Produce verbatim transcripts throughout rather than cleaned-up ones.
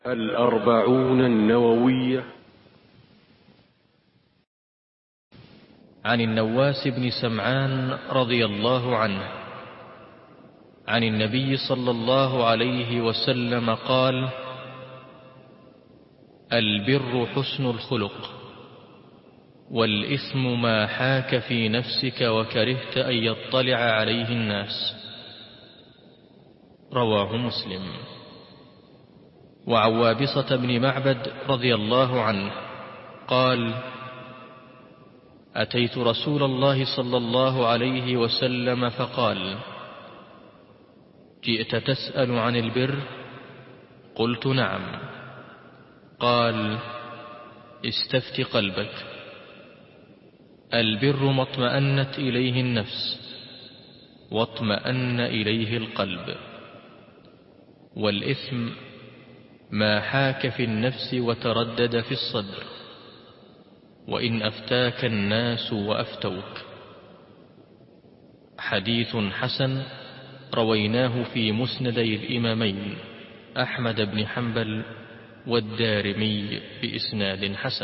الأربعون النووية. عن النواس بن سمعان رضي الله عنه عن النبي صلى الله عليه وسلم قال: البر حسن الخلق، والإثم ما حاك في نفسك وكرهت أن يطلع عليه الناس. رواه مسلم. وعن وابصة بن معبد رضي الله عنه قال: أتيت رسول الله صلى الله عليه وسلم فقال: جئت تسأل عن البر؟ قلت: نعم. قال: استفت قلبك. البر ما اطمأنت إليه النفس واطمأن إليه القلب، والإثم ما حاك في النفس وتردد في الصدر، وإن أفتاك الناس وأفتوك. حديث حسن رويناه في مسندي الإمامين أحمد بن حنبل والدارمي بإسناد حسن.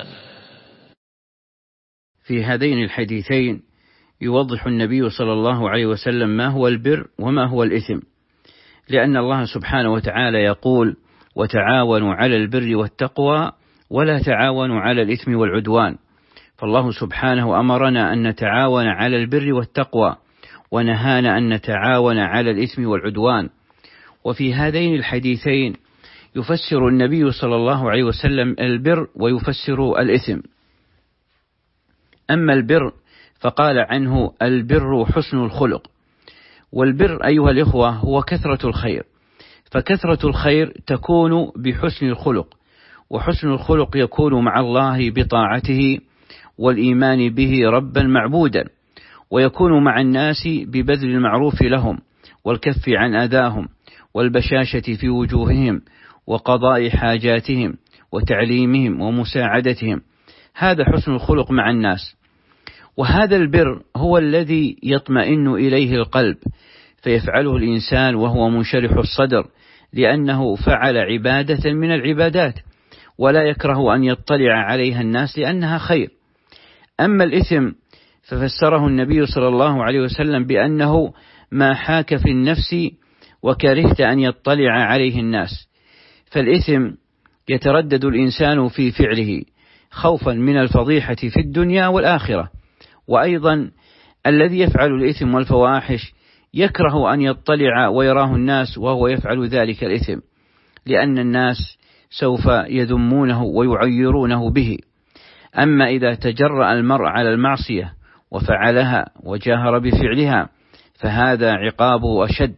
في هذين الحديثين يوضح النبي صلى الله عليه وسلم ما هو البر وما هو الإثم، لأن الله سبحانه وتعالى يقول: وتعاونوا على البر والتقوى ولا تعاونوا على الإثم والعدوان. فالله سبحانه أمرنا أن نتعاون على البر والتقوى، ونهانا أن نتعاون على الإثم والعدوان. وفي هذين الحديثين يفسر النبي صلى الله عليه وسلم البر ويفسر الإثم. أما البر فقال عنه: البر حسن الخلق. والبر أيها الإخوة هو كثرة الخير، فكثرة الخير تكون بحسن الخلق، وحسن الخلق يكون مع الله بطاعته والإيمان به ربا معبودا، ويكون مع الناس ببذل المعروف لهم والكف عن أذاهم والبشاشة في وجوههم وقضاء حاجاتهم وتعليمهم ومساعدتهم. هذا حسن الخلق مع الناس. وهذا البر هو الذي يطمئن إليه القلب، فيفعله الإنسان وهو منشرح الصدر، لأنه فعل عبادة من العبادات ولا يكره أن يطلع عليها الناس لأنها خير. أما الإثم ففسره النبي صلى الله عليه وسلم بأنه ما حاك في النفس وكرهت أن يطلع عليه الناس. فالإثم يتردد الإنسان في فعله خوفا من الفضيحة في الدنيا والآخرة. وأيضا الذي يفعل الإثم والفواحش يكره أن يطلع ويراه الناس وهو يفعل ذلك الإثم، لأن الناس سوف يذمونه ويعيرونه به. أما إذا تجرأ المرء على المعصية وفعلها وجاهر بفعلها فهذا عقابه أشد.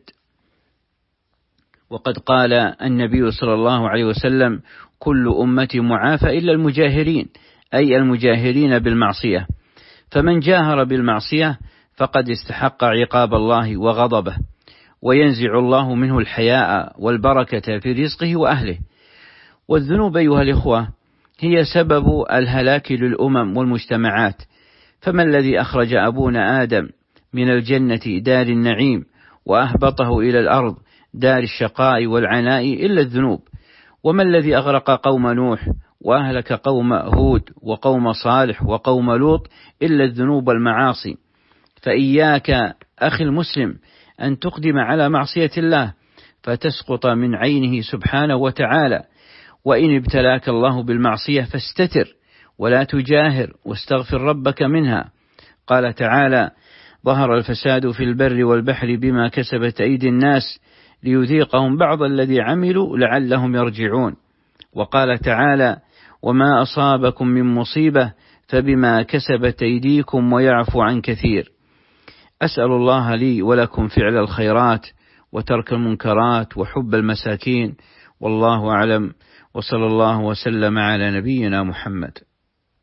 وقد قال النبي صلى الله عليه وسلم: كل أمتي معافى إلا المجاهرين، أي المجاهرين بالمعصية. فمن جاهر بالمعصية فقد استحق عقاب الله وغضبه، وينزع الله منه الحياء والبركة في رزقه وأهله. والذنوب أيها الإخوة هي سبب الهلاك للأمم والمجتمعات. فما الذي أخرج أبونا آدم من الجنة دار النعيم وأهبطه إلى الأرض دار الشقاء والعناء إلا الذنوب؟ وما الذي أغرق قوم نوح وأهلك قوم هود وقوم صالح وقوم لوط إلا الذنوب والمعاصي؟ فإياك أخي المسلم أن تقدم على معصية الله فتسقط من عينه سبحانه وتعالى. وإن ابتلاك الله بالمعصية فاستتر ولا تجاهر واستغفر ربك منها. قال تعالى: ظهر الفساد في البر والبحر بما كسبت أيدي الناس ليذيقهم بعض الذي عملوا لعلهم يرجعون. وقال تعالى: وما أصابكم من مصيبة فبما كسبت أيديكم ويعفو عن كثير. أسأل الله لي ولكم فعل الخيرات وترك المنكرات وحب المساكين، والله أعلم، وصلى الله وسلم على نبينا محمد.